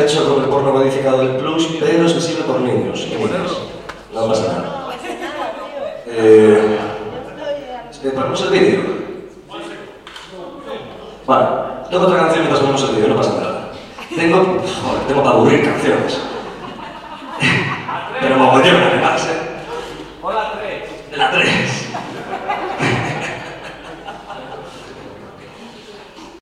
hecho con el porno codificado del Plus, pero sensible por niños y niñas. No pasa nada. ¿Ponemos el vídeo? Vale, tengo otra canción mientras ponemos el vídeo, no pasa nada. Tengo para aburrir canciones. Pero mogollón, además,